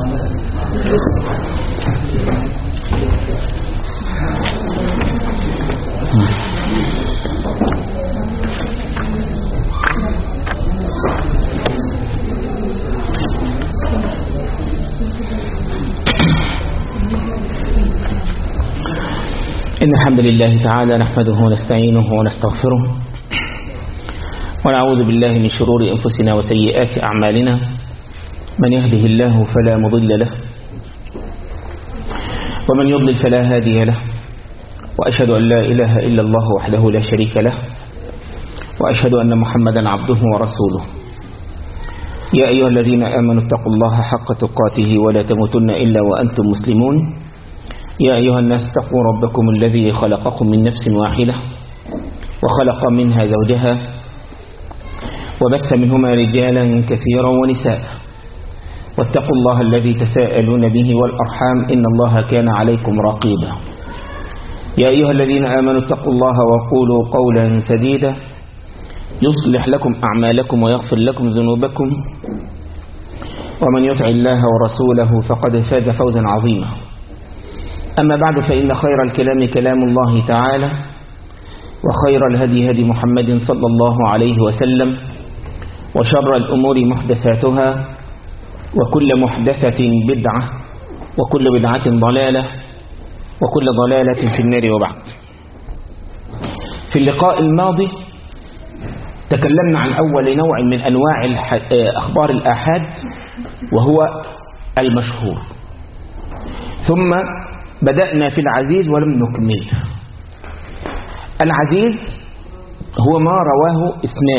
إن الحمد لله تعالى نحمده ونستعينه ونستغفره ونعوذ بالله من شرور أنفسنا وسيئات أعمالنا. من يهده الله فلا مضل له ومن يضلل فلا هادي له، وأشهد أن لا إله إلا الله وحده لا شريك له، وأشهد أن محمدا عبده ورسوله. يا أيها الذين آمنوا اتقوا الله حق تقاته ولا تموتن إلا وأنتم مسلمون. يا أيها الناس اتقوا ربكم الذي خلقكم من نفس واحدة وخلق منها زوجها وبث منهما رجالا كثيرا ونساء، واتقوا الله الذي تساءلون به والأرحام إن الله كان عليكم رقيبا. يا أيها الذين آمنوا اتقوا الله وقولوا قولا سديدا يصلح لكم أعمالكم ويغفر لكم ذنوبكم، ومن يطع الله ورسوله فقد فاز فوزا عظيما. أما بعد، فإن خير الكلام كلام الله تعالى، وخير الهدي هدي محمد صلى الله عليه وسلم، وشر الأمور محدثاتها، وكل محدثة بدعة، وكل بدعة ضلالة، وكل ضلالة في النار. وبعد، في اللقاء الماضي تكلمنا عن أول نوع من أنواع أخبار الآحاد، وهو المشهور، ثم بدأنا في العزيز ولم نكمل. العزيز هو ما رواه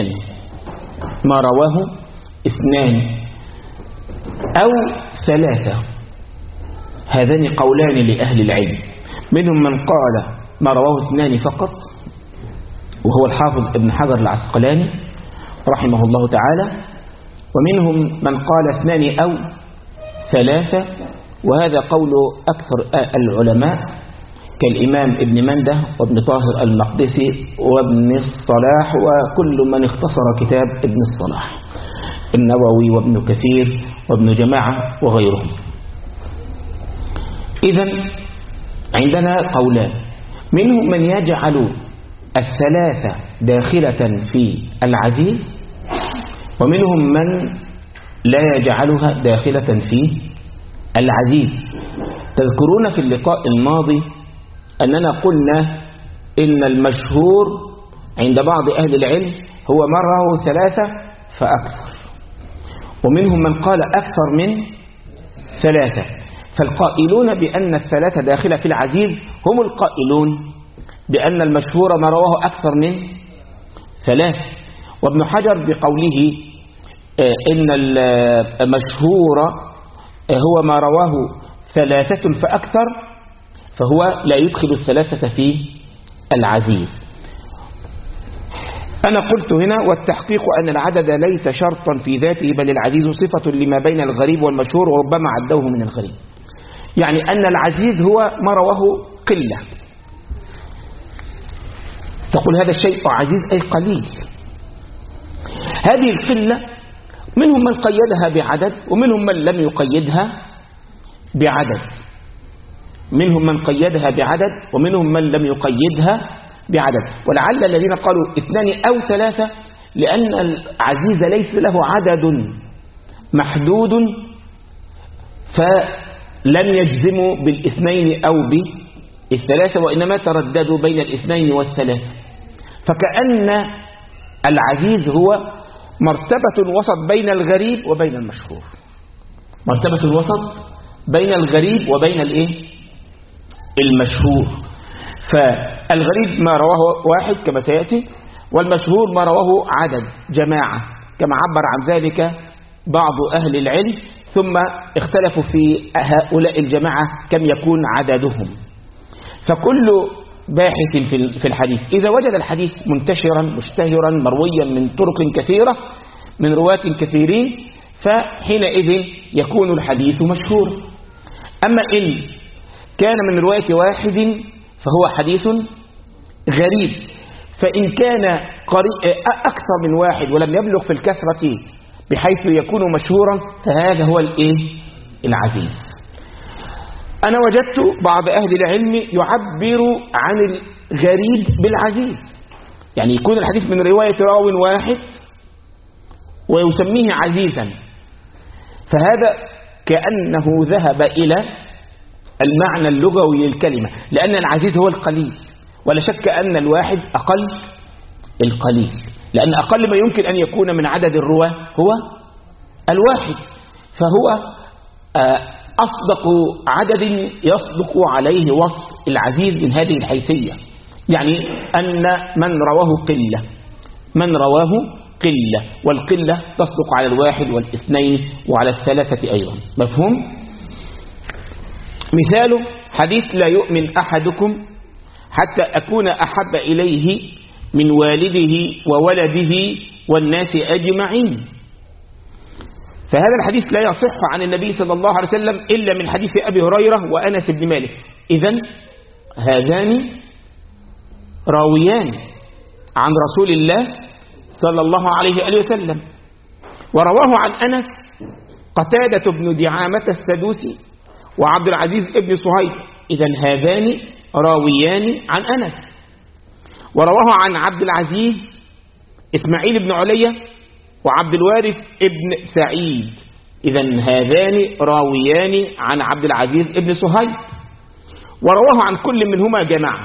اثنان أو ثلاثة. هذان قولان لأهل العلم، منهم من قال ما رواه اثنان فقط، وهو الحافظ ابن حجر العسقلاني رحمه الله تعالى، ومنهم من قال اثنان أو ثلاثة، وهذا قول أكثر العلماء كالإمام ابن منده وابن طاهر المقدسي وابن الصلاح، وكل من اختصر كتاب ابن الصلاح، النووي وابن كثير وابن جماعة وغيرهم. إذن عندنا قولان، منهم من يجعل الثلاثة داخلة في العزيز، ومنهم من لا يجعلها داخلة في العزيز. تذكرون في اللقاء الماضي أننا قلنا إن المشهور عند بعض أهل العلم هو من رواه ثلاثة فأكثر، ومنهم من قال أكثر من ثلاثة. فالقائلون بأن الثلاثة داخلة في العزيز هم القائلون بأن المشهور ما رواه أكثر من ثلاثة. وابن حجر بقوله إن المشهور هو ما رواه ثلاثة فأكثر، فهو لا يدخل الثلاثة في العزيز. أنا قلت هنا: والتحقيق أن العدد ليس شرطا في ذاته، بل العزيز صفة لما بين الغريب والمشهور، وربما عدوه من الغريب. يعني أن العزيز هو ما رواه قلة، تقول هذا الشيء عزيز أي قليل. هذه القلة منهم من قيدها بعدد، ومنهم من لم يقيدها بعدد. منهم من قيدها بعدد ومنهم من لم يقيدها بعدد. ولعل الذين قالوا اثنان أو ثلاثة لأن العزيز ليس له عدد محدود، فلم يجزموا بالاثنين أو بالثلاثة، وإنما ترددوا بين الاثنين والثلاثة. فكأن العزيز هو مرتبة وسط بين الغريب وبين المشهور، مرتبة الوسط بين الغريب وبين المشهور. فالغريب ما رواه واحد كما سيأتي، والمشهور ما رواه عدد جماعة كما عبر عن ذلك بعض أهل العلم، ثم اختلفوا في هؤلاء الجماعة كم يكون عددهم. فكل باحث في الحديث إذا وجد الحديث منتشرا مشتهرا مرويا من طرق كثيرة من رواة كثيرين، فحينئذ يكون الحديث مشهور. أما إن كان من رواية واحد فهو حديث غريب. فإن كان أكثر من واحد ولم يبلغ في الكثرة بحيث يكون مشهورا، فهذا هو العزيز. أنا وجدت بعض أهل العلم يعبر عن الغريب بالعزيز، يعني يكون الحديث من رواية راو واحد ويسميه عزيزا، فهذا كأنه ذهب إلى المعنى اللغوي للكلمة، لأن العزيز هو القليل، ولا شك أن الواحد أقل القليل، لأن أقل ما يمكن أن يكون من عدد الرواة هو الواحد، فهو أصدق عدد يصدق عليه وصف العزيز من هذه الحيثية، يعني أن من رواه قلة، والقلة تصدق على الواحد والاثنين وعلى الثلاثة أيضا. مفهوم؟ مثاله حديث لا يؤمن أحدكم حتى أكون أحب إليه من والده وولده والناس أجمعين. فهذا الحديث لا يصح عن النبي صلى الله عليه وسلم إلا من حديث أبي هريرة وأنس بن مالك. إذن هذان راويان عن رسول الله صلى الله عليه وسلم، ورواه عن أنس قتادة بن دعامة السدوسي وعبد العزيز بن صهيب. إذن هذان راويان عن أنس. ورواه عن عبد العزيز إسماعيل بن علية وعبد الوارث ابن سعيد. إذن هذان راويان عن عبد العزيز ابن صهيب، ورواه عن كل منهما جماعة.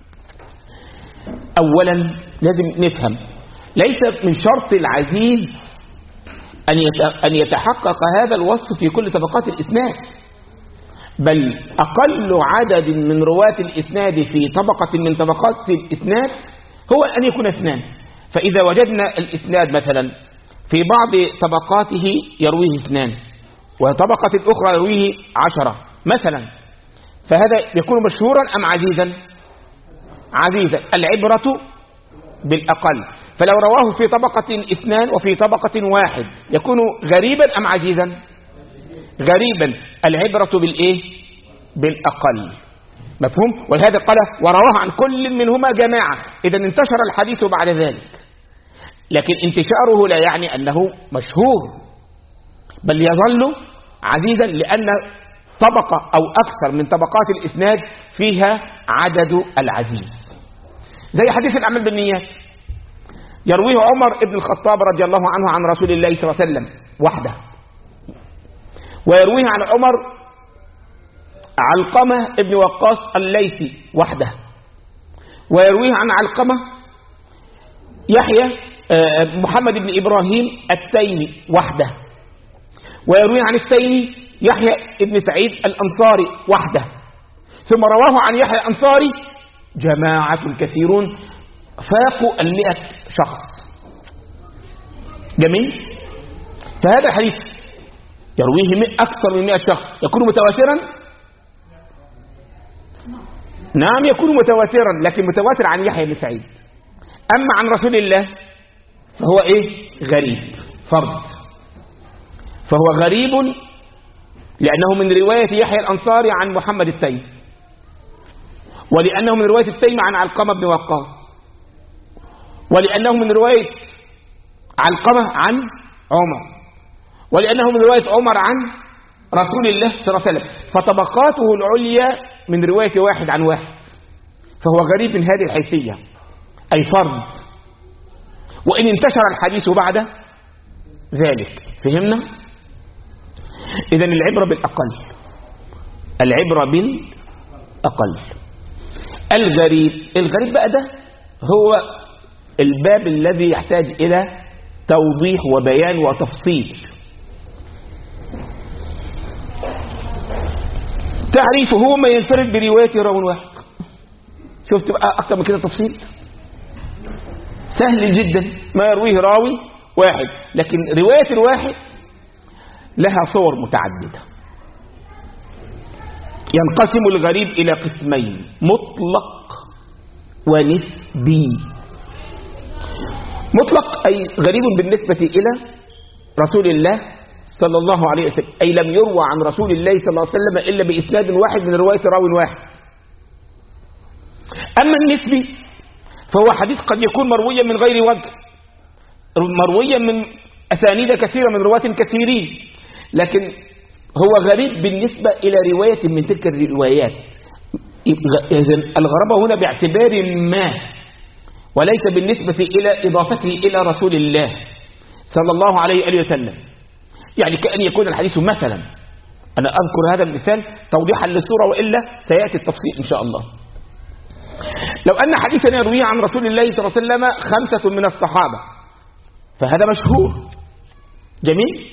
أولا لازم نفهم، ليس من شرط العزيز أن يتحقق هذا الوصف في كل طبقات الإسناد، بل أقل عدد من رواة الإسناد في طبقة من طبقات الإسناد هو أن يكون اثنان. فإذا وجدنا الإسناد مثلا في بعض طبقاته يرويه اثنان وطبقة الأخرى يرويه 10 مثلا، فهذا يكون مشهورا أم عزيزا؟ عزيزا. العبرة بالأقل، فلو رواه في طبقة اثنان وفي طبقة واحد يكون غريبا أم عزيزا؟ غريبا. العبرة بالإيه؟ بالأقل. مفهوم؟ ولهذا قال ورواه عن كل منهما جماعة. إذا انتشر الحديث بعد ذلك، لكن انتشاره لا يعني أنه مشهور، بل يظل عزيزا لأن طبقة أو أكثر من طبقات الإسناد فيها عدد العزيز. زي حديث الأعمال بالنيات، يرويه عمر بن الخطاب رضي الله عنه عن رسول الله صلى الله عليه وسلم وحده، ويرويه عن عمر علقمة بن وقاص الليثي وحده، ويرويه عن علقمة يحيى محمد بن إبراهيم التيمي وحده، ويرويه عن التيمي يحيى بن سعيد الأنصاري وحده، ثم رواه عن يحيى الأنصاري جماعة كثيرون فاقوا 100 شخص. جميل؟ فهذا الحديث يرويه أكثر من 100 شخص، يكون متواترا؟ نعم يكون متواترا، لكن متواتر عن يحيى بن سعيد. أما عن رسول الله فهو إيه؟ غريب، فرد. فهو غريب لأنه من رواية يحيى الأنصاري عن محمد التيمي، ولأنه من رواية التيمي عن علقمة بن وقاص، ولأنه من رواية علقمة عن عمر، ولأنه من رواية عمر عن رسول الله صلى الله عليه وسلم. فطبقاته العليا من رواية واحد عن واحد، فهو غريب من هذه الحيثية، أي فرد، وإن انتشر الحديث بعد ذلك. فهمنا؟ إذن العبرة بالأقل، العبرة بالأقل. الغريب بقى ده هو الباب الذي يحتاج إلى توضيح وبيان وتفصيل. تعريفه هو ما ينفرد برواية راو واحد. شفت بقى أكثر من كده تفصيل؟ سهل جدا، ما يرويه راوي واحد، لكن رواية الواحد لها صور متعددة. ينقسم الغريب إلى قسمين: مطلق ونسبي. مطلق أي غريب بالنسبة إلى رسول الله صلى الله عليه وسلم، أي لم يروى عن رسول الله صلى الله عليه وسلم إلا بإسناد واحد من رواية راو واحد. أما النسبي فهو حديث قد يكون مرويا من غير وجه، مرويا من أسانيد كثيرة من رواة كثيرين، لكن هو غريب بالنسبة إلى رواية من تلك الروايات. إذن الغرابة هنا باعتبار ما، وليس بالنسبة إلى إضافته إلى رسول الله صلى الله عليه وآله وسلم. يعني كأن يكون الحديث مثلا، أنا أذكر هذا المثال توضيحا للصورة، وإلا سيأتي التفصيل إن شاء الله. لو أن حديثا يرويه عن رسول الله صلى الله عليه وسلم 5 من الصحابة، فهذا مشهور. جميل،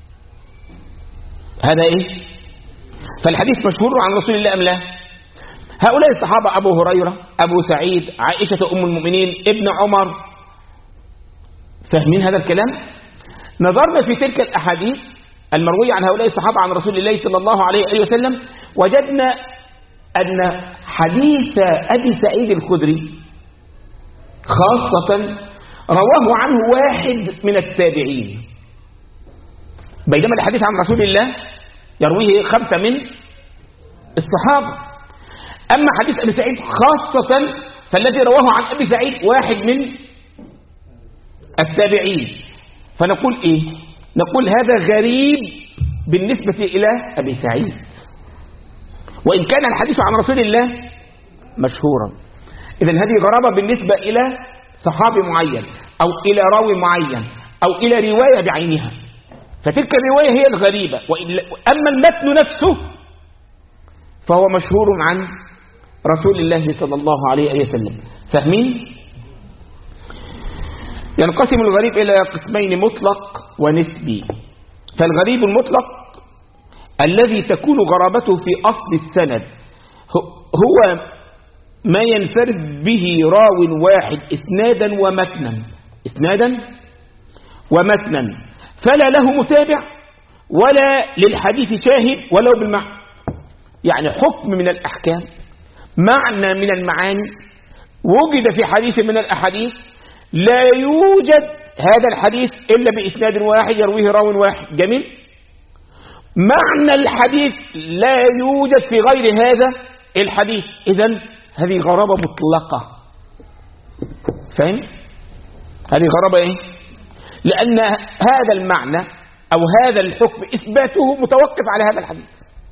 هذا إيه؟ فالحديث مشهور عن رسول الله أم لا؟ هؤلاء الصحابة أبو هريرة، أبو سعيد، عائشة أم المؤمنين، ابن عمر، فاهمين هذا الكلام؟ نظرنا في تلك الأحاديث المروية عن هؤلاء الصحابة عن رسول الله صلى الله عليه وسلم، وجدنا أن حديث أبي سعيد الخدري خاصة رواه عنه واحد من التابعين، بينما الحديث عن رسول الله يرويه 5 من الصحابة. أما حديث أبي سعيد خاصة فالذي رواه عن أبي سعيد واحد من التابعين. فنقول إيه؟ نقول هذا غريب بالنسبة إلى أبي سعيد، وإن كان الحديث عن رسول الله مشهورا. إذن هذه غرابة بالنسبة إلى صحابي معين أو إلى راوي معين أو إلى رواية بعينها، فتلك الرواية هي الغريبة. أما المتن نفسه فهو مشهور عن رسول الله صلى الله عليه وسلم. فاهمين؟ ينقسم الغريب إلى قسمين: مطلق ونسبي. فالغريب المطلق الذي تكون غرابته في أصل السند هو ما ينفرد به راو واحد إسنادا ومتنا، فلا له متابع ولا للحديث شاهد ولو بالمعنى. يعني حكم من الأحكام، معنى من المعاني، وجد في حديث من الأحاديث، لا يوجد هذا الحديث إلا بإسناد واحد يرويه راو واحد. جميل. معنى الحديث لا يوجد في غير هذا الحديث. إذن هذه غرابة مطلقة. فهم؟ هذه غرابة إيه؟ لأن هذا المعنى أو هذا الحكم إثباته متوقف على هذا الحديث.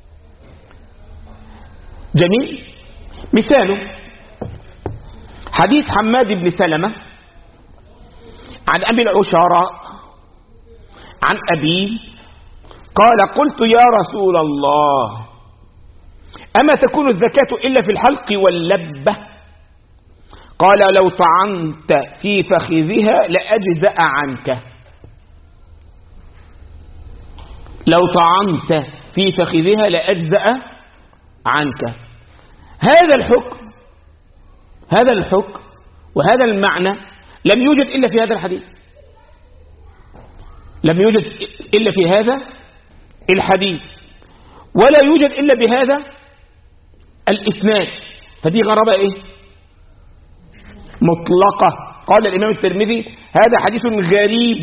جميل. مثاله حديث حماد بن سلمة عن أبي العشراء عن أبيه قال: قلت يا رسول الله أما تكون الزكاة إلا في الحلق واللبة؟ قال: لو طعنت في فخذها لأجزأ عنك. لو طعنت في فخذها لأجزأ عنك. هذا الحكم وهذا المعنى لم يوجد إلا في هذا الحديث، لم يوجد إلا في هذا الحديث، ولا يوجد إلا بهذا الإسناد. فدي غرابة إيه؟ مطلقة. قال الإمام الترمذي: هذا حديث غريب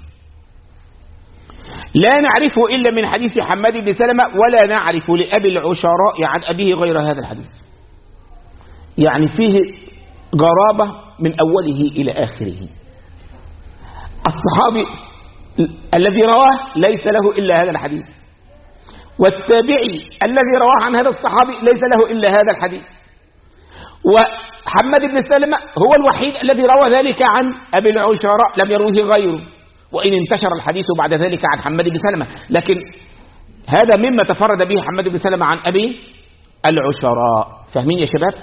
لا نعرفه إلا من حديث حماد بن سلمة، ولا نعرف لأبي العشراء عن أبيه غير هذا الحديث. يعني فيه غرابة من أوله إلى آخره. الصحابي الذي رواه ليس له إلا هذا الحديث، والتابعي الذي رواه عن هذا الصحابي ليس له إلا هذا الحديث، وحماد بن سلمة هو الوحيد الذي روى ذلك عن أبي العشراء، لم يروه غيره، وإن انتشر الحديث بعد ذلك عن حماد بن سلمة، لكن هذا مما تفرد به حماد بن سلمة عن أبي العشراء. فاهمين يا شباب؟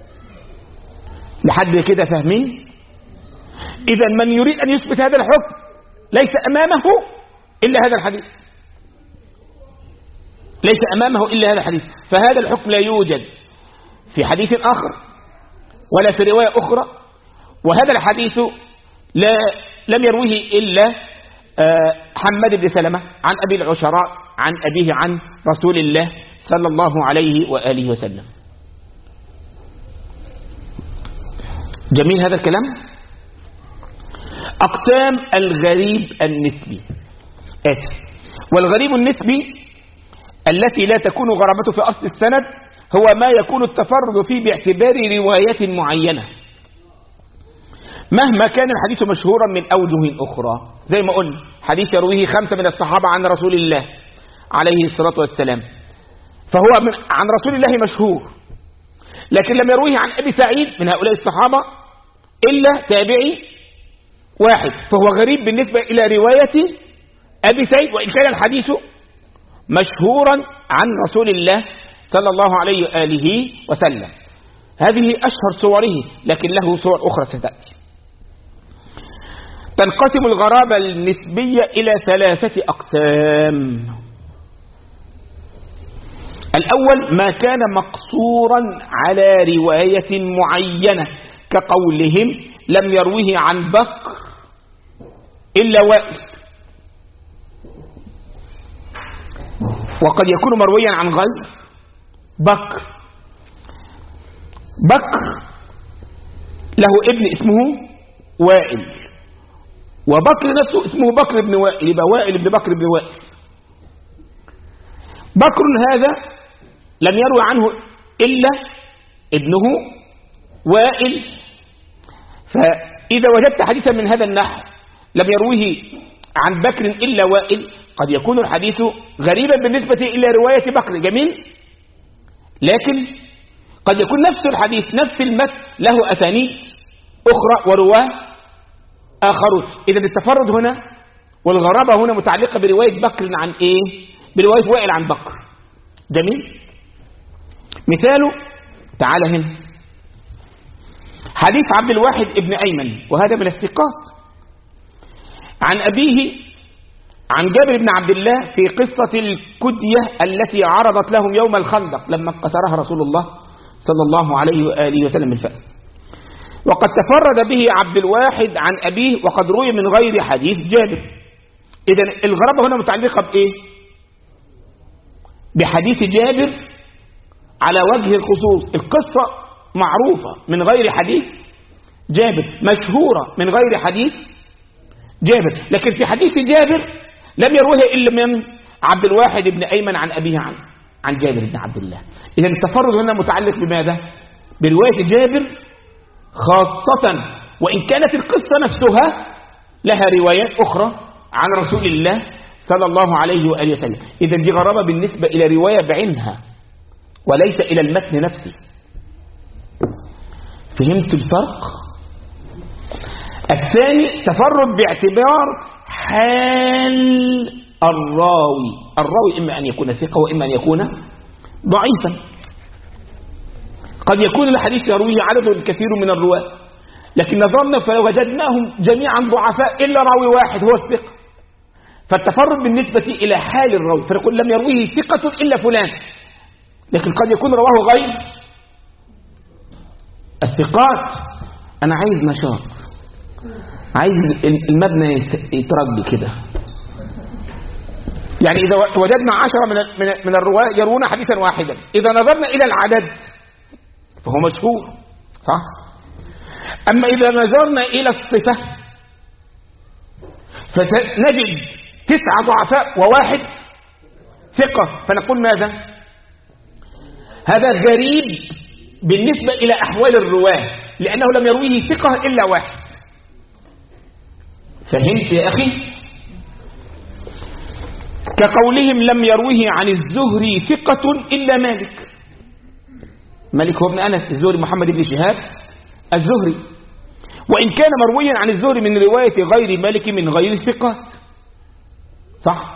لحد كده فاهمين؟ إذا من يريد أن يثبت هذا الحكم ليس أمامه إلا هذا الحديث، ليس أمامه إلا هذا الحديث. فهذا الحكم لا يوجد في حديث آخر ولا في رواية أخرى، وهذا الحديث لم يرويه إلا حماد بن سلمة عن أبي العشراء عن أبيه عن رسول الله صلى الله عليه وآله وسلم. جميل هذا الكلام. أقسام الغريب النسبي. والغريب النسبي التي لا تكون غرابته في أصل السند هو ما يكون التفرد فيه باعتبار رواية معينة، مهما كان الحديث مشهورا من أوجه أخرى. زي ما قلنا حديث يرويه 5 من الصحابة عن رسول الله، عليه الصلاة والسلام، فهو عن رسول الله مشهور، لكن لم يرويه عن أبي سعيد من هؤلاء الصحابة إلا تابعي واحد، فهو غريب بالنسبة إلى رواية أبي سعيد، وإن كان الحديث مشهورا عن رسول الله صلى الله عليه وآله وسلم. هذه أشهر صوره، لكن له صور أخرى ستأتي. تنقسم الغرابة النسبية إلى 3 أقسام. الأول ما كان مقصورا على رواية معينة، كقولهم لم يروه عن بكر إلا وائل، وقد يكون مرويا عن غير بكر. بكر له ابن اسمه وائل، وبكر نفسه اسمه بكر بن وائل، يبقى وائل بن بكر بن وائل. بكر هذا لم يروي عنه إلا ابنه وائل، فإذا وجدت حديثا من هذا النحو لم يرويه عن بكر إلا وائل، قد يكون الحديث غريبا بالنسبة إلى رواية بكر، جميل، لكن قد يكون نفس الحديث نفس المتن له أسانيد أخرى ورواه آخرون. إذا التفرد هنا والغرابة هنا متعلقة برواية بكر عن إيه؟ برواية وائل عن بكر، جميل. مثاله تعال هنا حديث عبد الواحد ابن أيمن، وهذا من الثقات، عن أبيه عن جابر بن عبد الله في قصة الكدية التي عرضت لهم يوم الخندق لما قتلها رسول الله صلى الله عليه وآله وسلم الفأس، وقد تفرد به عبد الواحد عن أبيه، وقد روي من غير حديث جابر. إذن الغرابة هنا متعلقة بإيه؟ بحديث جابر على وجه الخصوص. القصة معروفة من غير حديث جابر، مشهورة من غير حديث جابر، لكن في حديث جابر لم يروه إلا من عبد الواحد بن أيمن عن أبيه عن جابر بن عبد الله. إذن التفرد هنا متعلق بماذا؟ برواية جابر خاصة، وإن كانت القصة نفسها لها روايات أخرى عن رسول الله صلى الله عليه وآله وسلم. إذن دي غرابة بالنسبة إلى رواية بعينها وليس إلى المتن نفسه. فهمت الفرق؟ الثاني تفرد باعتبار حال الراوي إما أن يكون ثقة وإما أن يكون ضعيفا. قد يكون الحديث يرويه عدد كثير من الرواة، لكن نظرنا فوجدناهم جميعا ضعفاء إلا راوي واحد هو الثقة، فالتفرد بالنسبة إلى حال الراوي، فنقول لم يرويه ثقة إلا فلان، لكن قد يكون رواه غير الثقات. أنا عايز نشاط، عايز المبنى يترج كده. يعني إذا وجدنا 10 من الرواة يرون حديثا واحدا، إذا نظرنا إلى العدد فهو مشهور، صح؟ أما إذا نظرنا إلى الصفة فنجد 9 ضعفاء وواحد ثقة، فنقول ماذا؟ هذا غريب بالنسبة إلى أحوال الرواة، لأنه لم يرويه ثقة إلا واحد. فهمت يا أخي؟ كقولهم لم يرويه عن الزهري ثقة إلا مالك. مالك هو ابن أنس، الزهري محمد بن شهاب الزهري، وإن كان مرويا عن الزهري من رواية غير مالك من غير الثقات، صح؟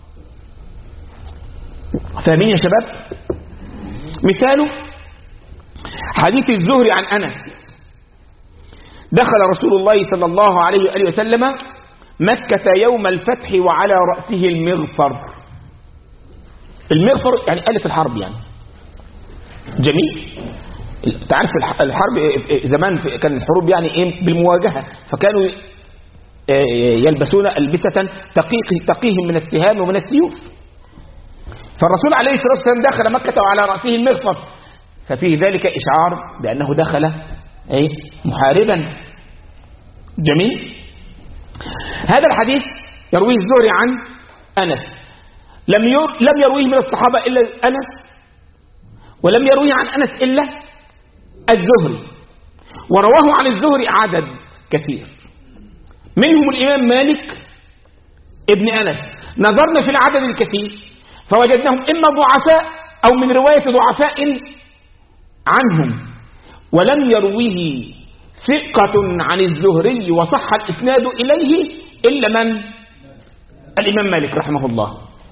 فاهمين يا شباب؟ مثاله حديث الزهري عن أنس: دخل رسول الله صلى الله عليه وآله وسلم مكة يوم الفتح وعلى رأسه المغفر. المغفر يعني آلة الحرب، يعني جميل. تعرف الحرب زمان كان الحروب يعني ايه؟ بالمواجهة، فكانوا يلبسون ألبسة تقيهم من السهام ومن السيوف. فالرسول عليه الصلاة والسلام دخل مكة وعلى رأسه المغفر، ففيه ذلك إشعار بأنه دخل محاربا، جميل. هذا الحديث يرويه الزهري عن أنس، لم يرويه من الصحابة إلا أنس، ولم يرويه عن أنس إلا الزهري، ورواه عن الزهري عدد كثير، منهم الإمام مالك ابن أنس. نظرنا في العدد الكثير فوجدناهم إما ضعفاء أو من رواية ضعفاء عنهم، ولم يرويه ثقة عن الزهري وصح الإسناد إليه إلا من؟ الإمام مالك رحمه الله.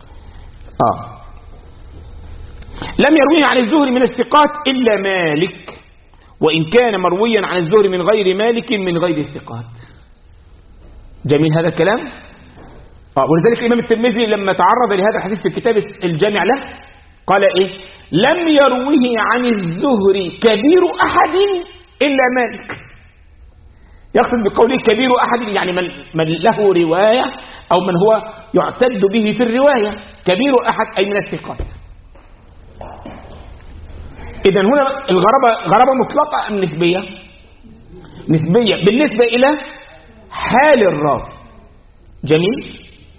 لم يرويه عن الزهري من الثقات إلا مالك، وإن كان مرويا عن الزهري من غير مالك من غير الثقات. جميل هذا الكلام. ولذلك الإمام الترمذي لما تعرض لهذا الحديث في كتاب الجامع له قال إيه؟ لم يروه عن الزهري كبير أحد إلا مالك. يقصد بقوله كبير أحد يعني من له رواية أو من هو يعتد به في الرواية. كبير أحد أي من الثقات. إذن هنا غرابة مطلقة أم نسبية؟ نسبية بالنسبة إلى حال الراوي. جميل.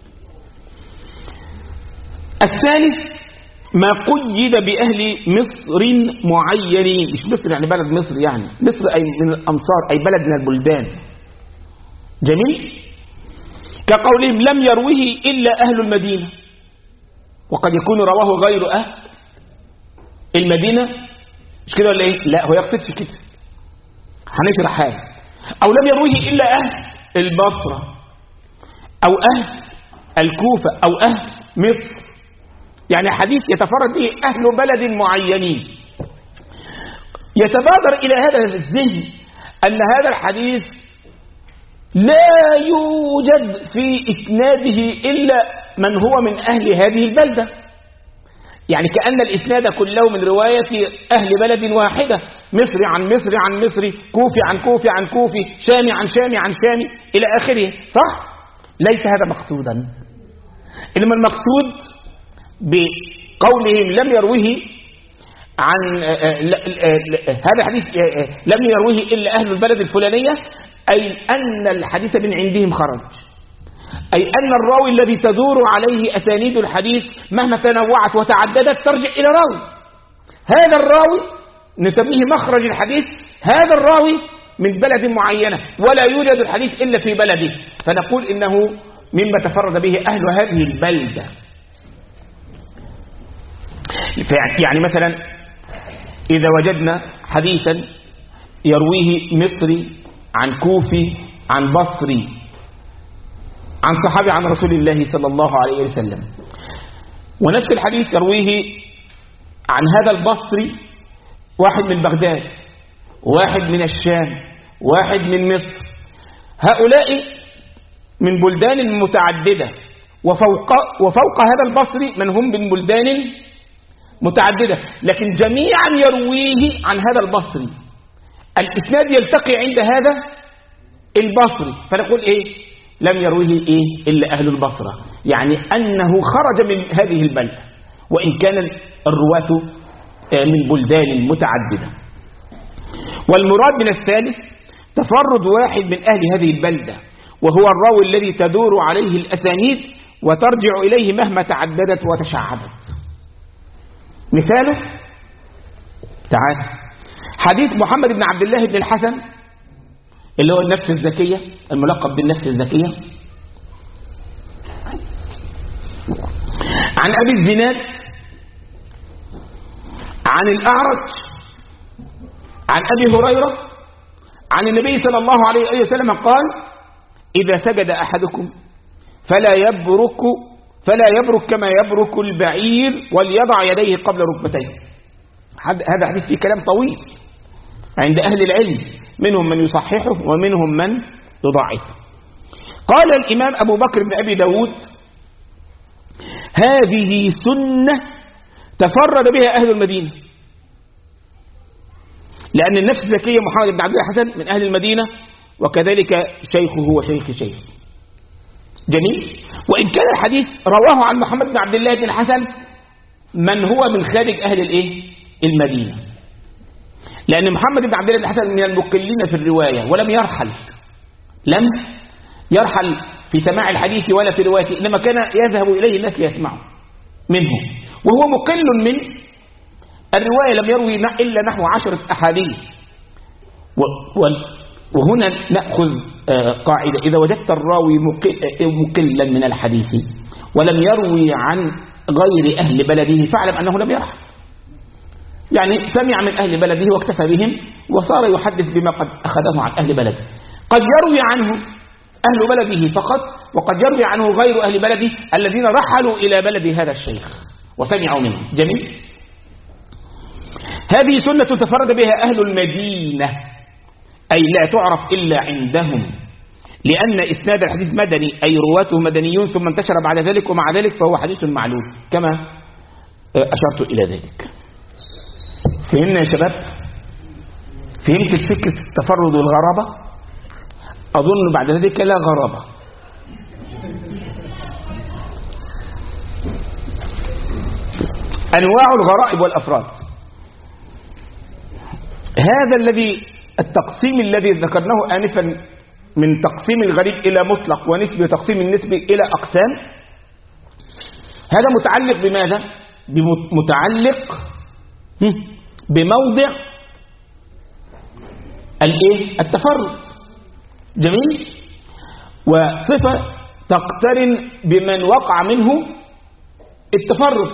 الثالث ما قيد بأهل مصر معينين، مش مصر يعني بلد مصر، يعني مصر أي من الأمصار أي بلد من البلدان. جميل. كقولهم لم يروه إلا أهل المدينة، وقد يكون رواه غير أهل المدينة. مش كده ولا إيه؟ لا، هو يقصدش كده، هنشرح حاجة. أو لم يروه إلا أهل البصرة أو أهل الكوفة أو أهل مصر، يعني حديث يتفرد به أهل بلد معينين. يتبادر إلى هذا الذهن أن هذا الحديث لا يوجد في إسناده إلا من هو من أهل هذه البلدة، يعني كأن الإسناد كله من رواية أهل بلد واحدة، مصري عن مصري عن مصري، كوفي عن كوفي عن كوفي، شامي عن شامي عن شامي إلى آخره. صح؟ ليس هذا مقصودا، إنما المقصود بقولهم لم يروه عن هذا الحديث لم يروه إلا أهل البلد الفلانية، أي أن الحديث من عندهم خرج، أي أن الراوي الذي تدور عليه أسانيد الحديث مهما تنوعت وتعددت ترجع إلى راوي. هذا الراوي نسميه مخرج الحديث، هذا الراوي من بلد معينة ولا يوجد الحديث إلا في بلده، فنقول إنه مما تفرد به أهل هذه البلدة. يعني مثلا إذا وجدنا حديثا يرويه مصري عن كوفي عن بصري عن صحابي عن رسول الله صلى الله عليه وسلم، ونفس الحديث يرويه عن هذا البصري واحد من بغداد، واحد من الشام، واحد من مصر، هؤلاء من بلدان متعددة، وفوق هذا البصري من هم من بلدان متعددة، لكن جميعا يرويه عن هذا البصري. الإسناد يلتقي عند هذا البصري، فنقول إيه؟ لم يرويه إيه إلا أهل البصرة، يعني أنه خرج من هذه البلدة وإن كان الرواة من بلدان متعددة. والمراد من الثالث تفرد واحد من أهل هذه البلدة، وهو الراوي الذي تدور عليه الأسانيد وترجع إليه مهما تعددت وتشعبت. مثاله تعال حديث محمد بن عبد الله بن الحسن اللي هو النفس الزكية، الملقب بالنفس الزكية، عن أبي الزناد عن الأعرج عن أبي هريرة عن النبي صلى الله عليه وسلم قال: إذا سجد أحدكم فلا يبرك كما يبرك البعير وليضع يديه قبل ركبتيه. هذا حديث فيه كلام طويل عند أهل العلم، منهم من يصححه ومنهم من يضعفه. قال الإمام أبو بكر بن أبي داود: هذه سنة تفرد بها أهل المدينة، لأن النفس الزكية محمد بن عبد الله الحسن من أهل المدينة، وكذلك شيخه وشيخ شيخ. جميل. وإن كان الحديث رواه عن محمد بن عبد الله بن الحسن من هو من خارج أهل المدينة، لأن محمد بن عبد الله بن الحسن من المقلين في الرواية، ولم يرحل في سماع الحديث ولا في روايته، إنما كان يذهب إليه الناس ليسمعوا منه، وهو مقل من الرواية، لم يروي إلا نحو 10 أحاديث. وهنا نأخذ قاعدة: إذا وجدت الراوي مقلا من الحديث ولم يروي عن غير أهل بلده فاعلم أنه لم يرحل. يعني سمع من أهل بلده واكتفى بهم وصار يحدث بما قد أخذه عن أهل بلده. قد يروي عنه أهل بلده فقط، وقد يروي عنه غير أهل بلده الذين رحلوا إلى بلد هذا الشيخ وسمعوا منه. جميل. هذه سنة تفرد بها أهل المدينة، أي لا تعرف إلا عندهم، لأن إسناد الحديث مدني، أي رواته مدنيون ثم انتشر بعد ذلك، ومع ذلك فهو حديث معلول كما أشرت إلى ذلك. فهمنا يا شباب؟ فهمت الفكرة التفرد والغرابة؟ أظن بعد ذلك لا غرابة. أنواع الغرائب والأفراد. هذا التقسيم الذي ذكرناه آنفا من تقسيم الغريب إلى مطلق ونسبي وتقسيم النسبي إلى أقسام، هذا متعلق بماذا؟ متعلق بموضع التفرد. جميل. وصفة تقترن بمن وقع منه التفرد.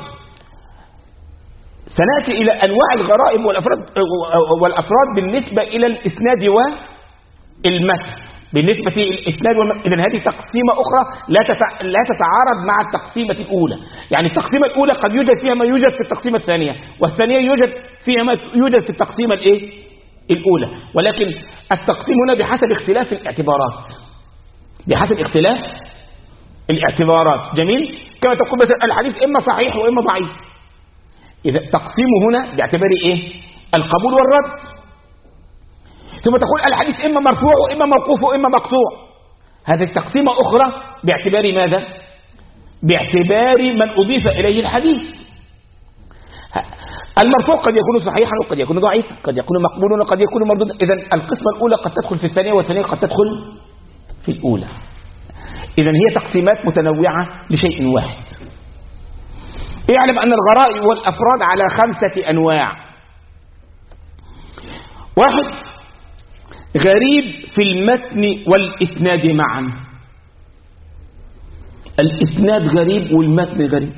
سنأتي إلى أنواع الغرائب والأفراد بالنسبة إلى الإسناد والمتن. بالنسبة للإسناد والمتن إذن هذه تقسيمة أخرى لا تتعارض مع التقسيمة الأولى. يعني التقسيمة الأولى قد يوجد فيها ما يوجد في التقسيمة الثانية، والثانية يوجد فيها ما يوجد في التقسيمة الأولى، ولكن التقسيم هنا بحسب اختلاف الاعتبارات. بحسب اختلاف الاعتبارات. جميل. كما تقول مثلا الحديث إما صحيح وإما ضعيف، إذا تقسيمه هنا باعتبار القبول والرد. ثم تقول الحديث إما مرفوع وإما موقوف وإما مقطوع، هذه تقسيمة أخرى باعتبار ماذا؟ باعتبار من أضيف إليه الحديث. المرفوع قد يكون صحيحا وقد يكون ضعيفا، قد يكون مقبولا وقد يكون مردودا. إذن القسمة الأولى قد تدخل في الثانية والثانية قد تدخل في الأولى. إذن هي تقسيمات متنوعة لشيء واحد. اعلم أن الغرائب والأفراد على 5 أنواع. 1. غريب في المتن والإسناد معا. الإسناد غريب والمتن غريب،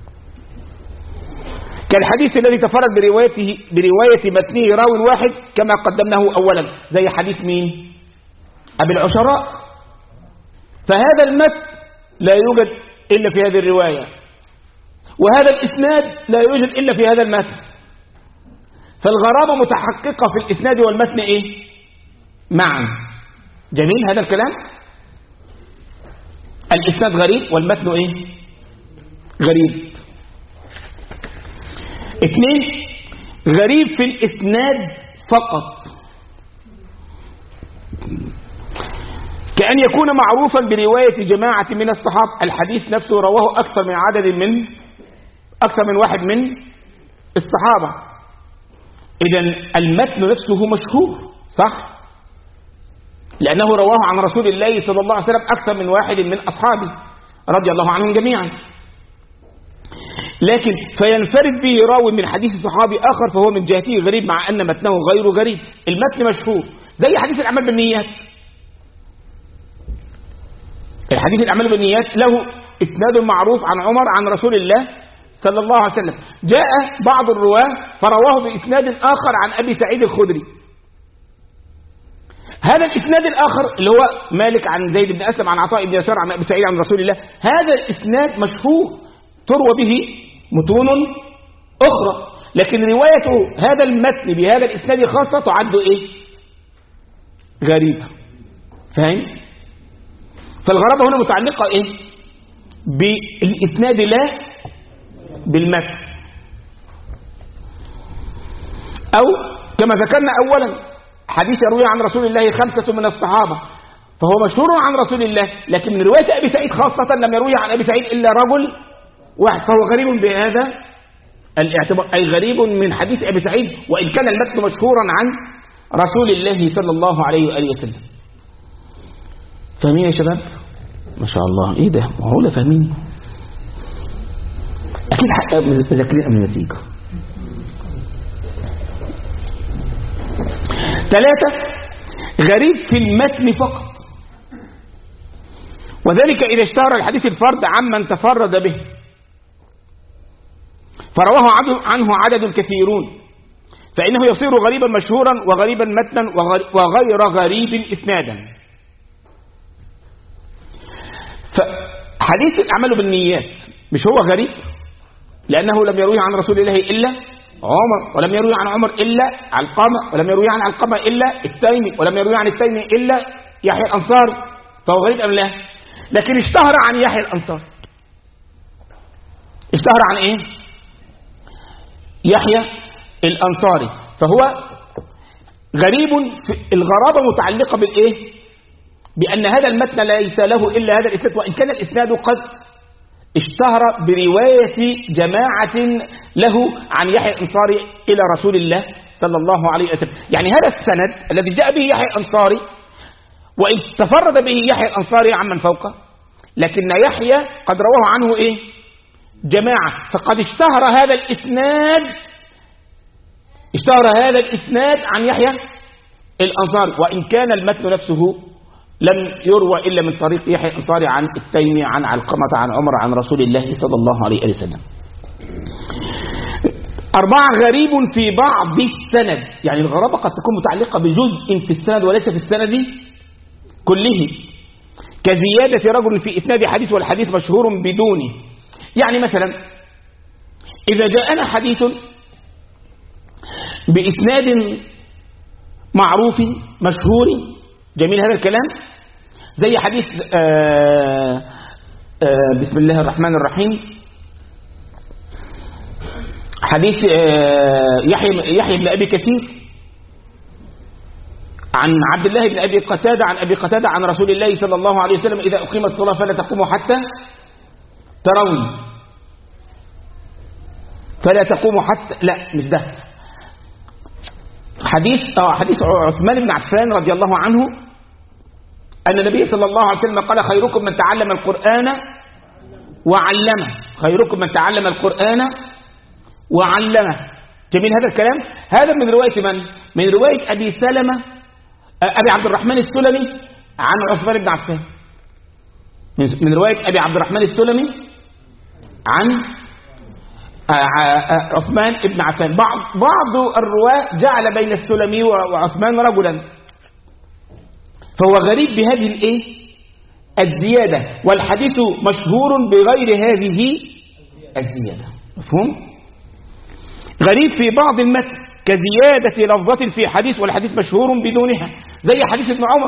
كالحديث الذي تفرد برواية متنه راو واحد كما قدمناه أولا، زي حديث مين؟ أبي العشراء. فهذا المتن لا يوجد إلا في هذه الرواية، وهذا الإسناد لا يوجد إلا في هذا المتن. فالغرابة متحققة في الإسناد والمتن معا. جميل هذا الكلام. الإسناد غريب والمتن غريب. 2. غريب في الإسناد فقط، كأن يكون معروفا برواية جماعة من الصحابة، الحديث نفسه رواه أكثر من واحد من الصحابة. إذن المتن نفسه مشهور، صح؟ لأنه رواه عن رسول الله صلى الله عليه وسلم أكثر من واحد من أصحابه رضي الله عنهم جميعا. لكن فينفرد به راوي من حديث صحابي آخر فهو من جهته غريب، مع أن متنه غير غريب. المتن مشهور، زي حديث الأعمال بالنيات. الحديث الأعمال بالنيات له إسناد معروف عن عمر عن رسول الله صلى الله عليه وسلم. جاء بعض الرواه فرواه بإسناد آخر عن أبي سعيد الخدري. هذا الإسناد الآخر اللي هو مالك عن زيد بن أسلم عن عطاء بن يسار عن أبي سعيد عن رسول الله، هذا الإسناد مشهور تروى به متون أخرى، لكن روايته هذا المتن بهذا الإسناد خاصة تعد غريبة. فاهم؟ فالغرابة هنا متعلقة بالإسناد لا بالمتن. أو كما ذكرنا أولا حديث يروي عن رسول الله 5 من الصحابة، فهو مشهور عن رسول الله، لكن من رواية أبي سعيد خاصة لم يروي عن أبي سعيد إلا رجل واحد، فهو غريب بهذا الاعتبار، أي غريب من حديث أبي سعيد وإن كان المتن مشهورا عن رسول الله صلى الله عليه وآله وسلم. فاهمين يا شباب؟ ما شاء الله. إيه ده؟ معقولة فاهمين؟ أكيد حق مذاكرين قبل ما تيجوا. 3. غريب في المتن فقط، وذلك إذا اشتهر الحديث الفرد عمن تفرد به. فرواه عنه عدد كثيرون، فإنه يصير غريبا مشهورا وغريبا متنا وغير غريب إسنادا. فحديث الأعمال بالنيات مش هو غريب، لأنه لم يرويه عن رسول الله إلا عمر، ولم يروي عن عمر إلا علقمة، ولم يروي عن علقمة إلا التيمي، ولم يروي عن التيمي إلا يحيى الأنصاري، فهو غريب أم لا؟ لكن اشتهر عن يحيى الأنصاري. اشتهر عن إيه؟ يحيى الأنصاري، فهو غريب. الغرابة متعلقة بالإيه؟ بأن هذا المتن ليس له إلا هذا الإسناد، وإن كان الإسناد قد اشتهر برواية جماعة له عن يحيى الأنصاري إلى رسول الله صلى الله عليه وسلم. يعني هذا السند الذي جاء به يحيى الأنصاري، وإن تفرد به يحيى الأنصاري عمن فوقه، لكن يحيى قد رواه عنه إيه؟ جماعة، فقد اشتهر هذا الإسناد عن يحيى الأنصاري، وإن كان المتن نفسه لم يروى إلا من طريق يحيى الأنصاري عن التيمي عن علقمة عن عمر عن رسول الله صلى الله عليه وسلم. 4 غريب في بعض السند، يعني الغرابة قد تكون متعلقة بجزء في السند وليس في السند كله، كزيادة رجل في إسناد حديث والحديث مشهور بدونه. يعني مثلا إذا جاءنا حديث بإسناد معروف مشهور، جميل هذا الكلام، زي حديث بسم الله الرحمن الرحيم، حديث يحيى بن أبي كثير عن عبد الله بن أبي قتادة عن أبي قتادة عن رسول الله صلى الله عليه وسلم: إذا أقيمت الصلاة فلا تقوموا حتى تروني، فلا تقوموا حتى، لا مش ده، حديث عثمان بن عفان رضي الله عنه أن النبي صلى الله عليه وسلم قال: خيركم من تعلم القرآن وعلمه، خيركم من تعلم القرآن وعلمه. جميل هذا الكلام. هذا من رواية من؟ من رواية أبي عبد الرحمن السلمي عن عثمان بن عفان، من رواية أبي عبد الرحمن السلمي عن عثمان بن عفان. بعض الرواة جعل بين السلمي وعثمان رجلا، فهو غريب بهذه الزيادة، والحديث مشهور بغير هذه الزيادة. مفهوم؟ غريب في بعض المتن كزيادة لفظة في حديث والحديث مشهور بدونها، زي حديث ابن عمر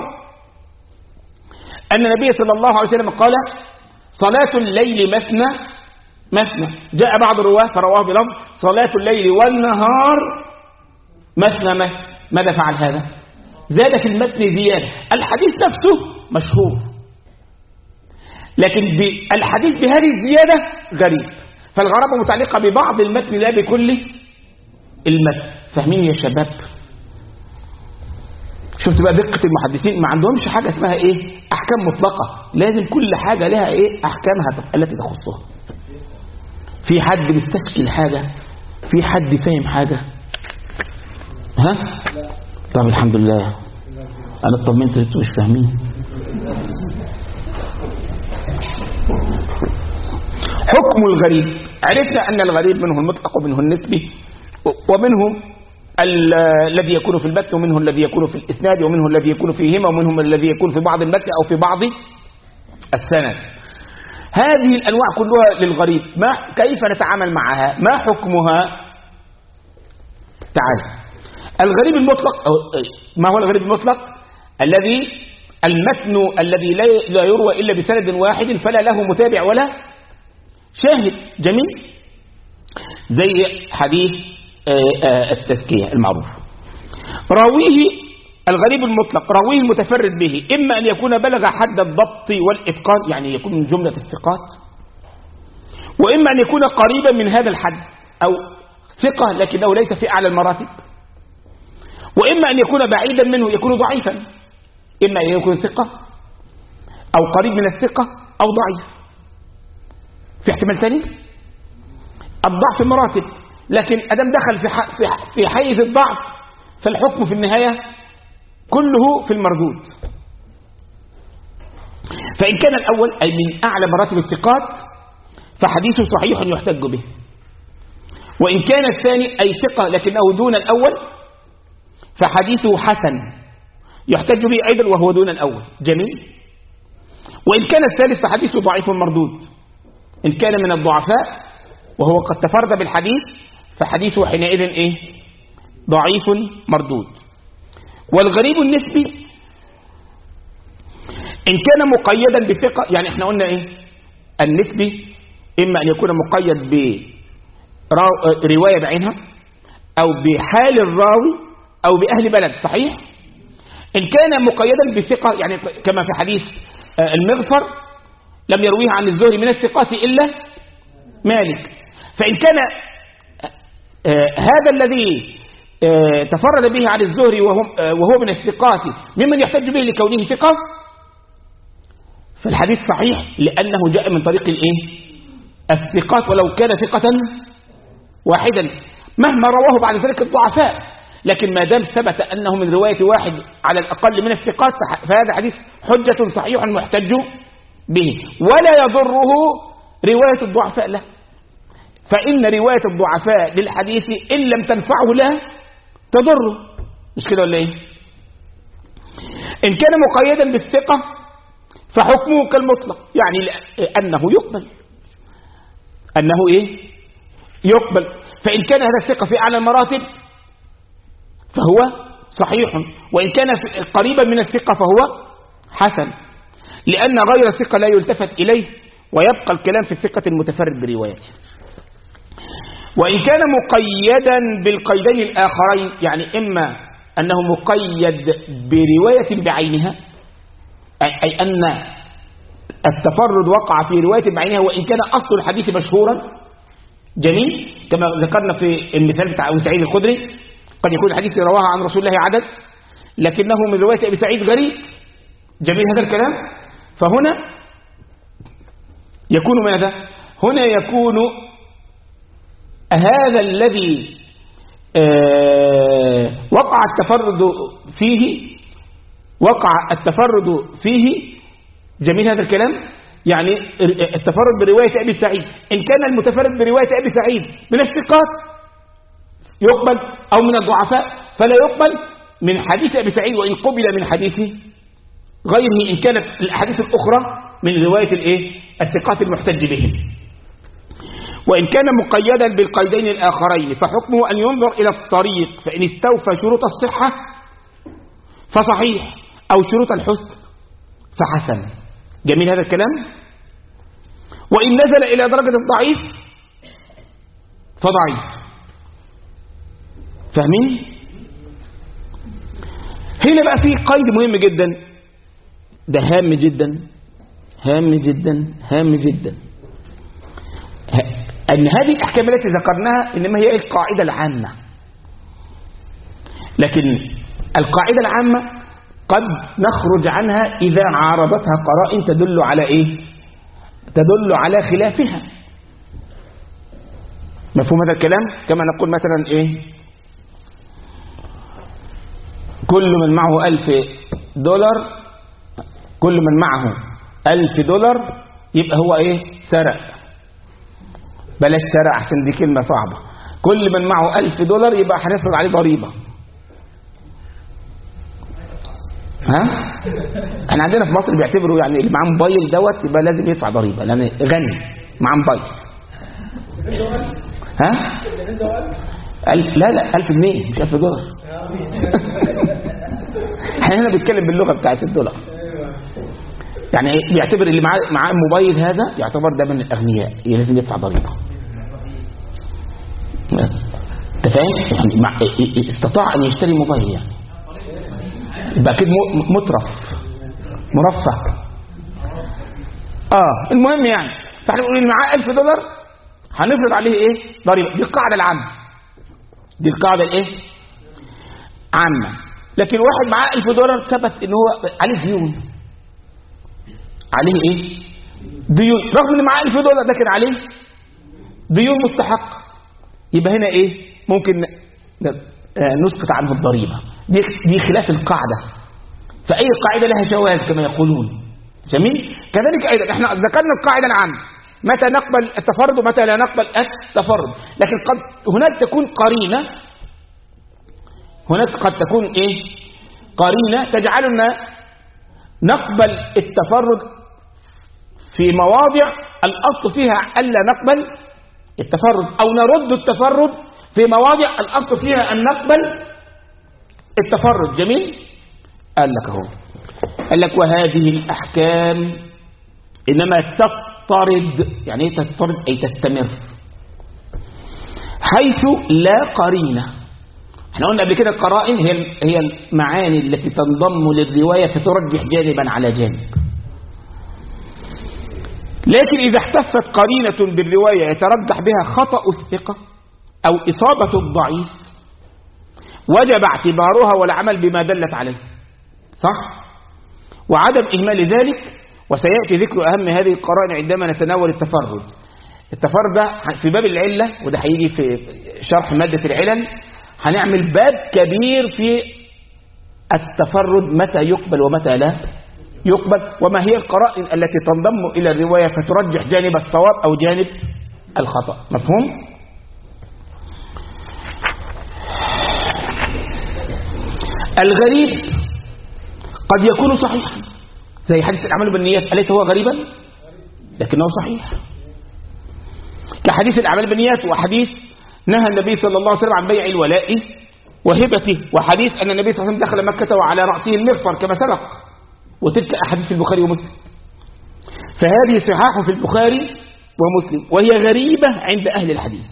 أن النبي صلى الله عليه وسلم قال: صلاة الليل مثنى. جاء بعض الرواة فرواه بلفظ صلاة الليل والنهار مثنى. ماذا فعل هذا؟ زاد في المتن زيادة. الحديث نفسه مشهور، لكن الحديث بهذه الزيادة غريب، فالغرابة متعلقة ببعض المتن لا بكل المتن. فاهمين يا شباب؟ شفت بقى دقة المحدثين؟ ما عندهمش حاجة اسمها أحكام مطلقة، لازم كل حاجة لها أحكامها التي تخصها. في حد مستشكل حاجة؟ في حد فاهم حاجة؟ ها؟ طب الحمد لله، أنا اطمنت انتوا مش فاهمين. حكم الغريب، عرفنا أن الغريب منه المطلق ومنه النسبي، ومنه الذي يكون في المتن، ومنه الذي يكون في الإسناد، ومنه الذي يكون فيهما، ومنهم الذي يكون في بعض المتن أو في بعض السند. هذه الأنواع كلها للغريب، كيف نتعامل معها؟ ما حكمها؟ تعال. الغريب المطلق، ما هو الغريب المطلق؟ المتن الذي لا يروى إلا بسند واحد، فلا له متابع ولا شاهد. جميل. زي حديث التزكية المعروف، راويه الغريب المطلق راويه المتفرد به، إما أن يكون بلغ حد الضبط والإتقان، يعني يكون من جملة الثقات، وإما أن يكون قريبا من هذا الحد، أو ثقة لكنه ليس في أعلى المراتب، وإما أن يكون بعيدا منه، يكون ضعيفا، إما أن يكون ثقة أو قريب من الثقة أو ضعيف. في احتمال ثاني الضعف مراتب، لكن أدم دخل في حيز الضعف فالحكم في النهاية كله في المردود. فإن كان الأول أي من أعلى مراتب الثقات فحديثه صحيح يحتج به، وإن كان الثاني أي ثقة لكنه دون الأول فحديثه حسن يحتج به أيضا وهو دون الأول. جميل. وإن كان الثالث فحديثه ضعيف مردود. إن كان من الضعفاء وهو قد تفرد بالحديث فحديثه حينئذ إيه؟ ضعيف مردود. والغريب النسبي إن كان مقيدا بثقة، يعني احنا قلنا إيه؟ النسبي إما أن يكون مقيد برواية بعينها أو بحال الراوي أو بأهل بلد. صحيح؟ إن كان مقيدا بثقة يعني كما في حديث المغفر لم يرويه عن الزهري من الثقات إلا مالك، فإن كان هذا الذي تفرد به عن الزهري وهو من الثقات ممن يحتج به لكونه ثقة فالحديث صحيح لأنه جاء من طريق الإيه؟ الثقات ولو كان ثقة واحدا مهما رواه بعد ذلك الضعفاء، لكن ما دام ثبت أنه من رواية واحد على الأقل من الثقات فهذا حديث حجة صحيح محتج به ولا يضره رواية الضعفاء له، فإن رواية الضعفاء للحديث إن لم تنفعه له تضره. مش كده ولا إيه؟ إن كان مقيدا بالثقة فحكمه كالمطلق، يعني أنه يقبل، أنه إيه؟ يقبل. فإن كان هذا الثقة في أعلى المراتب فهو صحيح، وإن كان قريبا من الثقة فهو حسن، لأن غير الثقة لا يلتفت إليه ويبقى الكلام في الثقة المتفرد بروايته. وإن كان مقيدا بالقيدين الآخرين، يعني إما أنه مقيد برواية بعينها أي أن التفرد وقع في رواية بعينها وإن كان أصل الحديث مشهورا. جميل. كما ذكرنا في المثال بتاع أبو سعيد الخدري قد يكون الحديث رواه عن رسول الله عدد لكنه من رواية أبي سعيد غريب. جميل هذا الكلام. فهنا يكون ماذا؟ هنا يكون هذا الذي وقع التفرد فيه جميل هذا الكلام، يعني التفرد برواية أبي سعيد إن كان المتفرد برواية أبي سعيد من الثقات يقبل أو من الضعفاء فلا يقبل من حديث أبي سعيد وإن قبل من حديث غيره إن كانت الأحاديث الأخرى من رواية الثقات المحتج به. وإن كان مقيدا بالقيدين الآخرين فحكمه أن ينظر إلى الطريق فإن استوفى شروط الصحة فصحيح أو شروط الحسن فحسن. جميل هذا الكلام. وإن نزل إلى درجة الضعيف فضعيف. فاهمين؟ هنا بقى في قيد مهم جدا، ده هام جدا هام جدا هام جدا، أن هذه الأحكام التي ذكرناها إنما هي القاعدة العامة، لكن القاعدة العامة قد نخرج عنها إذا عارضتها قرائن تدل على إيه؟ تدل على خلافها. مفهوم هذا الكلام؟ كما نقول مثلا إيه؟ كل من معه $1000 كل من معه $1000 يبقى هو إيه؟ سرق. بلاش سرق عشان دي كلمة صعبة. كل من معه $1000 يبقى هنفرض عليه ضريبة. ها؟ احنا عندنا في مصر بيعتبروا يعني اللي معاه موبايل دوت يبقى لازم يدفع ضريبة لأن غني معاه موبايل. ها؟ لا 1000 جنيه مش $1000. احنا هنا بنتكلم باللغة بتاعت $. يعني بيعتبر اللي معاه موبايل هذا يعتبر ده من الأغنياء لازم يدفع ضريبة. انت فاهم؟ يعني استطاع ان يشتري موبايل يعني يبقى اكيد مترف مرفه. المهم يعني فاحنا بنقول اللي معاه $1000 هنفرض عليه ايه؟ ضريبه. دي القاعده العامه، دي القاعده الايه؟ عامه. لكن واحد معاه $1000 ثبت ان هو عليه ديون، عليه ايه؟ ديون، رغم ان معاه $1000 لكن عليه ديون مستحق، يبقى هنا ايه؟ ممكن نسقط عنه الضريبه. دي خلاف القاعده، فاي قاعده لها جواز كما يقولون. جميل. كذلك ايضا احنا ذكرنا القاعده العامه متى نقبل التفرد ومتى لا نقبل التفرد. لكن هناك تكون قرينة، هناك قد تكون إيه؟ قرينة تجعلنا نقبل التفرد في مواضع الأصل فيها ألا نقبل التفرد، أو نرد التفرد في مواضع الأصل فيها أن نقبل التفرد. جميل. قال لك هو قال لك وهذه الأحكام إنما تضطرد. يعني ايه تضطرد؟ أي تستمر حيث لا قرينة. احنا قلنا قبل كده القرائن هي المعاني التي تنضم للرواية فترجح جانبا على جانب. لكن إذا احتفت قرينة بالرواية يترجح بها خطأ الثقة أو إصابة الضعيف وجب اعتبارها والعمل بما دلت عليه، صح؟ وعدم إهمال ذلك. وسيأتي ذكر أهم هذه القرائن عندما نتناول التفرد. التفرد ده في باب العلة، وده هيجي في شرح مادة العلل. هنعمل باب كبير في التفرد، متى يقبل ومتى لا يقبل، وما هي القرائن التي تنضم إلى الرواية فترجح جانب الصواب أو جانب الخطأ. مفهوم؟ الغريب قد يكون صحيحا، زي حديث الأعمال بالنيات، أليس هو غريبا؟ لكنه صحيح. كحديث الأعمال بالنيات، وحديث نهى النبي صلى الله عليه وسلم عن بيع الولاء وهبته، وحديث أن النبي صلى الله عليه وسلم دخل مكة وعلى رأسه المغفر كما سبق، وتلك أحاديث البخاري ومسلم. فهذه صحاح في البخاري ومسلم، وهي غريبة عند أهل الحديث،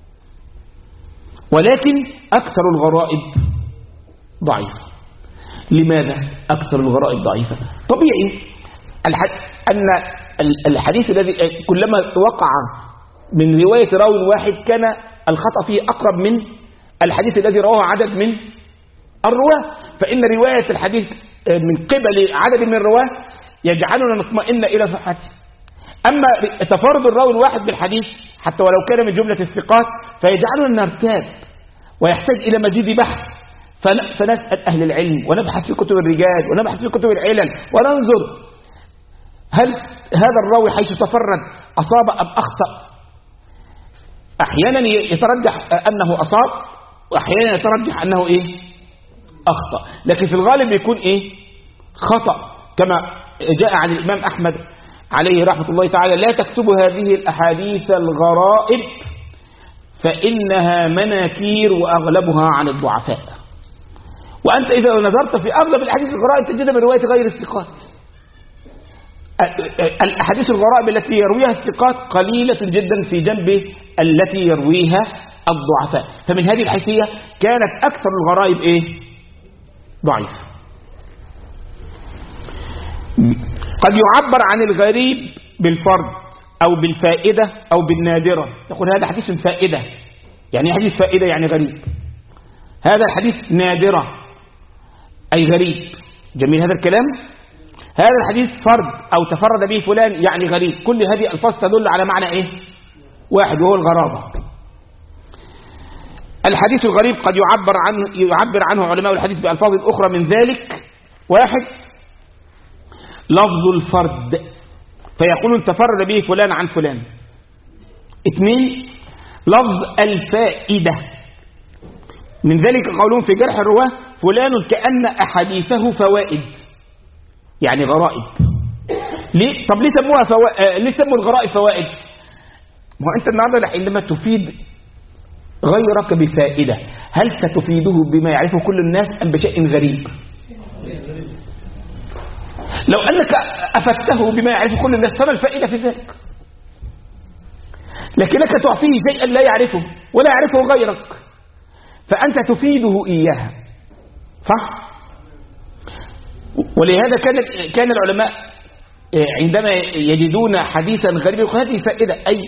ولكن أكثر الغرائب ضعيفة. لماذا أكثر الغرائب ضعيفة؟ طبيعي أن الحديث الذي كلما وقع من رواية راوي واحد كان الخطأ فيه أقرب من الحديث الذي رواه عدد من الرواة، فإن رواية الحديث من قبل عدد من الرواة يجعلنا نطمئن إلى صحته. أما تفرد الراوي الواحد بالحديث حتى ولو كان من جملة الثقات فيجعلنا نرتاب ويحتاج إلى مزيد بحث، فنسأل أهل العلم ونبحث في كتب الرجال ونبحث في كتب العلل وننظر هل هذا الراوي حيث تفرد أصاب أم أخطأ. أحيانا يترجح أنه أصاب، وأحيانا يترجح أنه إيه؟ أخطأ، لكن في الغالب يكون إيه؟ خطأ، كما جاء عن الإمام أحمد عليه رحمة الله تعالى: لا تكتبوا هذه الأحاديث الغرائب فإنها مناكير وأغلبها عن الضعفاء. وأنت إذا نظرت في أغلب الأحاديث الغرائب تجدها من رواية غير الثقات. الأحاديث الغرائب التي يرويها الثقات قليلة جدا في جنب التي يرويها الضعفاء، فمن هذه الحيثية كانت أكثر الغرائب إيه؟ ضعيف. قد يعبر عن الغريب بالفرد أو بالفائدة أو بالنادرة. تقول هذا حديث فائدة، يعني حديث فائدة يعني غريب. هذا الحديث نادرة أي غريب. جميل هذا الكلام. هذا الحديث فرد أو تفرد به فلان يعني غريب. كل هذه الفاظ تدل على معنى إيه؟ واحد، وهو الغرابة. الحديث الغريب قد يعبر عنه علماء الحديث بألفاظ أخرى من ذلك: واحد، لفظ الفرد فيقول تفرد به فلان عن فلان. اثنين، لفظ الفائدة، من ذلك قولون في جرح الرواه: فلان كأن أحاديثه فوائد، يعني غرائب. ليه؟ طب ليه سموها ليه سموا الغرائب فوائد؟ ما أنت النهارده عندما تفيد غيرك بفائدة، هل ستفيده بما يعرفه كل الناس أم بشيء غريب؟ لو أنك أفدته بما يعرفه كل الناس فما الفائدة في ذلك؟ لكنك تعطيه شيئا لا يعرفه ولا يعرفه غيرك، فأنت تفيده إياها، صح؟ ولهذا كان العلماء عندما يجدون حديثا غريبا يقول هذه فائدة، أي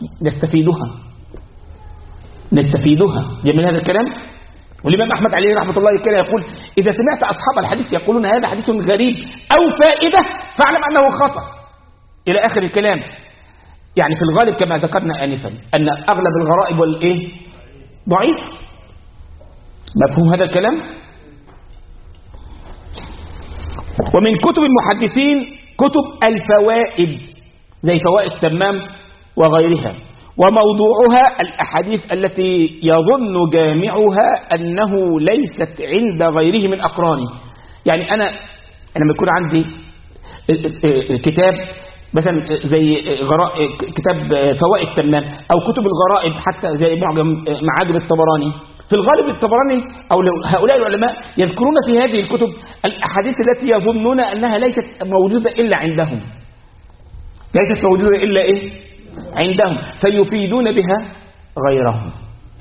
نستفيدها. جميل هذا الكلام. والإمام أحمد عليه رحمة الله كان يقول: إذا سمعت أصحاب الحديث يقولون هذا حديث غريب أو فائدة فاعلم أنه خطأ، إلى آخر الكلام. يعني في الغالب كما ذكرنا آنفا أن أغلب الغرائب والإيه؟ ضعيف. مفهوم هذا الكلام؟ ومن كتب المحدثين كتب الفوائد، زي فوائد تمام وغيرها، وموضوعها الأحاديث التي يظن جامعها أنه ليست عند غيره من أقرانه. يعني أنا لما يكون عندي كتاب مثلا زي كتاب فوائد تمام أو كتب الغرائب حتى زي معجم معاجم الطبراني، في الغالب الطبراني أو هؤلاء العلماء يذكرون في هذه الكتب الأحاديث التي يظنون أنها ليست موجودة إلا عندهم، ليست موجودة إلا إيه؟ عندهم، فيفيدون بها غيرهم.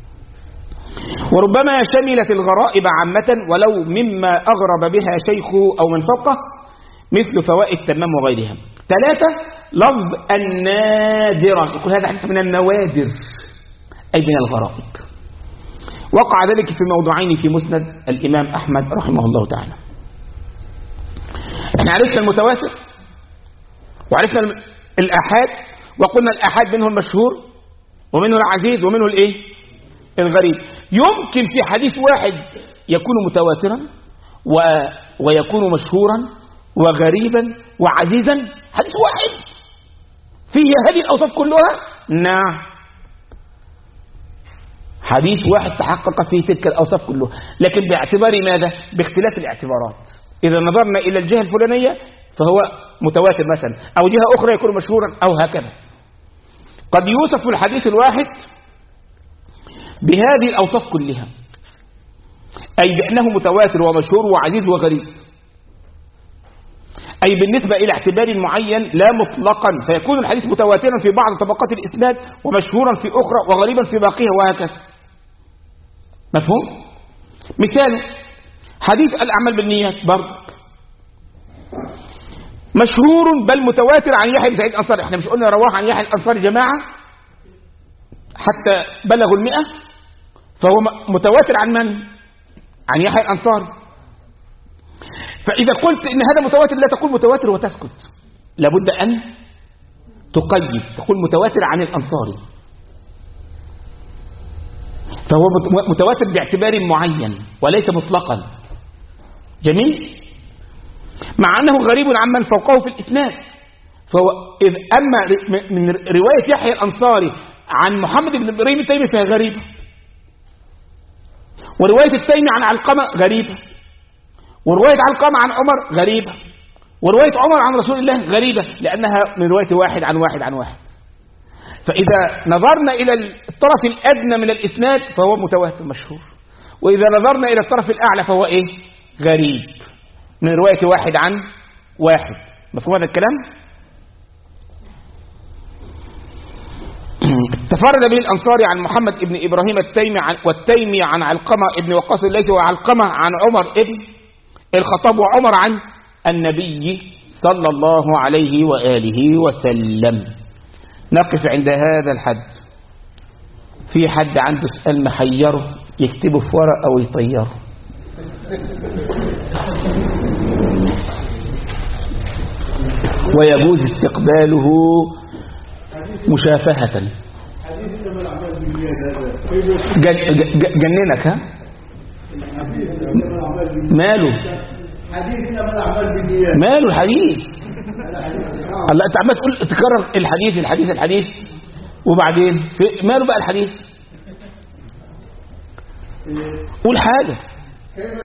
وربما شملت الغرائب عامة ولو مما أغرب بها شيخه أو من فوقه، مثل فوائد تمام وغيرها. 3 لفظ النادرة، يقول هذا حديث من النوادر أي من الغرائب. وقع ذلك في موضوعين في مسند الإمام أحمد رحمه الله تعالى. احنا عرفنا المتواتر وعرفنا الآحاد، وقلنا الآحاد منه المشهور ومنه العزيز ومنه الايه؟ الغريب. يمكن في حديث واحد يكون متواترا ويكون مشهورا وغريبا وعزيزا، حديث واحد فيه هذه الأوصاف كلها؟ نعم، حديث واحد تحقق فيه تلك الأوصاف كلها، لكن باعتبار ماذا؟ باختلاف الاعتبارات. إذا نظرنا إلى الجهة الفلانية فهو متواتر مثلا، أو جهة أخرى يكون مشهورا أو هكذا. قد يوصف الحديث الواحد بهذه الأوصاف كلها، أي بأنه متواتر ومشهور وعزيز وغريب، أي بالنسبة إلى اعتبار معين لا مطلقا، فيكون الحديث متواترا في بعض طبقات الإسناد ومشهورا في أخرى وغريبا في باقيها وهكذا. مفهوم؟ مثال حديث الأعمال بالنيات برضه مشهور بل متواتر عن يحيى بن سعيد الأنصاري. احنا مش قلنا رواه عن يحيى الأنصاري جماعة حتى بلغوا 100، فهو متواتر عن من؟ عن يحيى الأنصاري. فإذا قلت إن هذا متواتر لا تقول متواتر وتسكت، لابد أن تقيد، تقول متواتر عن الأنصاري، فهو متواتر باعتبار معين وليس مطلقا. جميل؟ مع أنه غريب عمن فوقه في الإسناد، فهو إذ أما من رواية يحيى الأنصاري عن محمد بن إبراهيم التيمي فهي غريبة، ورواية التيمي عن علقمة غريبة، ورواية علقمة عن عمر غريبة، ورواية عمر عن رسول الله غريبة، لأنها من رواية واحد عن واحد عن واحد. فإذا نظرنا إلى الطرف الأدنى من الإسناد فهو متواتر مشهور، وإذا نظرنا إلى الطرف الأعلى فهو إيه؟ غريب من رواية واحد عن واحد. مفهوم هذا الكلام؟ تفرد به الأنصاري عن محمد ابن إبراهيم التيمي والتيمي عن علقمة ابن وقاص الليثي، وعلقمة عن عمر ابن الخطاب، وعمر عن النبي صلى الله عليه وآله وسلم. نقف عند هذا الحد. في حد عنده سؤال محيره يكتبه في ورقة ويطيره. ويجوز استقباله مشافهة. جننك ها؟ ماله؟ ماله الحديث؟ الله، انت عمال تقول تكرر الحديث وبعدين ماله بقى الحديث؟ قول حاجة.